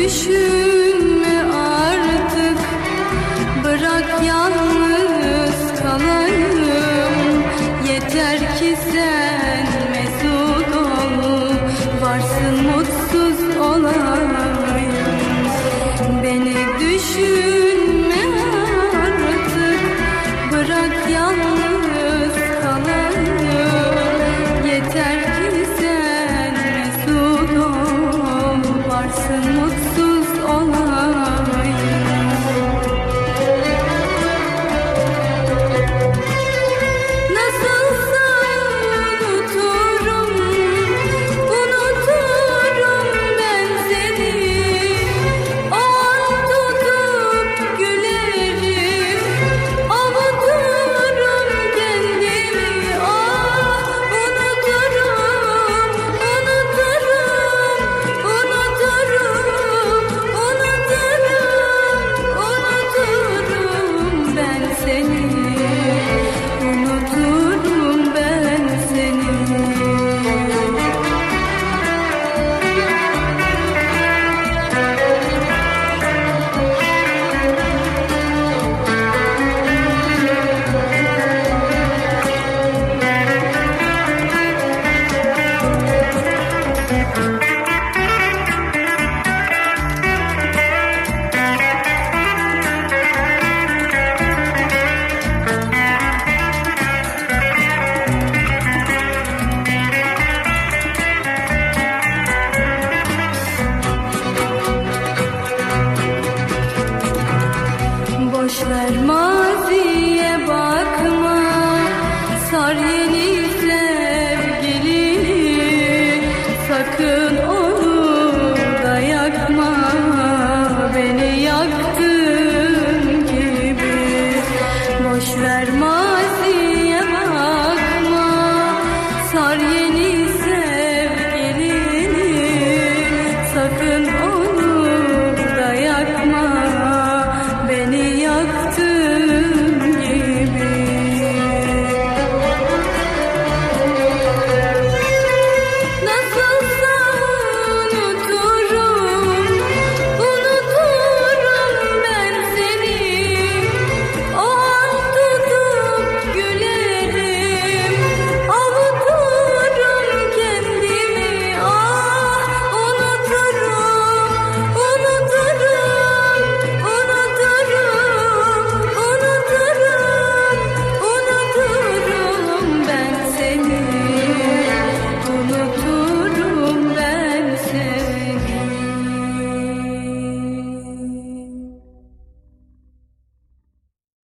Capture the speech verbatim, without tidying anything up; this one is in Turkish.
düşünme artık, bırak yalnız kalayım. Yeter ki sen mesut ol, varsın mutsuz olayım. Beni düşünme artık, bırak yalnız kalayım. Yeter ki sen mesut ol, varsın mutsuz olayım. Nasılsa unuturum, unuturum ben seni. O an tutup gülerim, avuturum kendimi. Ah, unuturum, unuturum, unuturum, unuturum, unuturum ben seni. Unuturum ben seni. Boş ver maziye bakma, sar yeni sevgilini. Sakın onu da yakma, beni yaktığın gibi. Boş ver maziye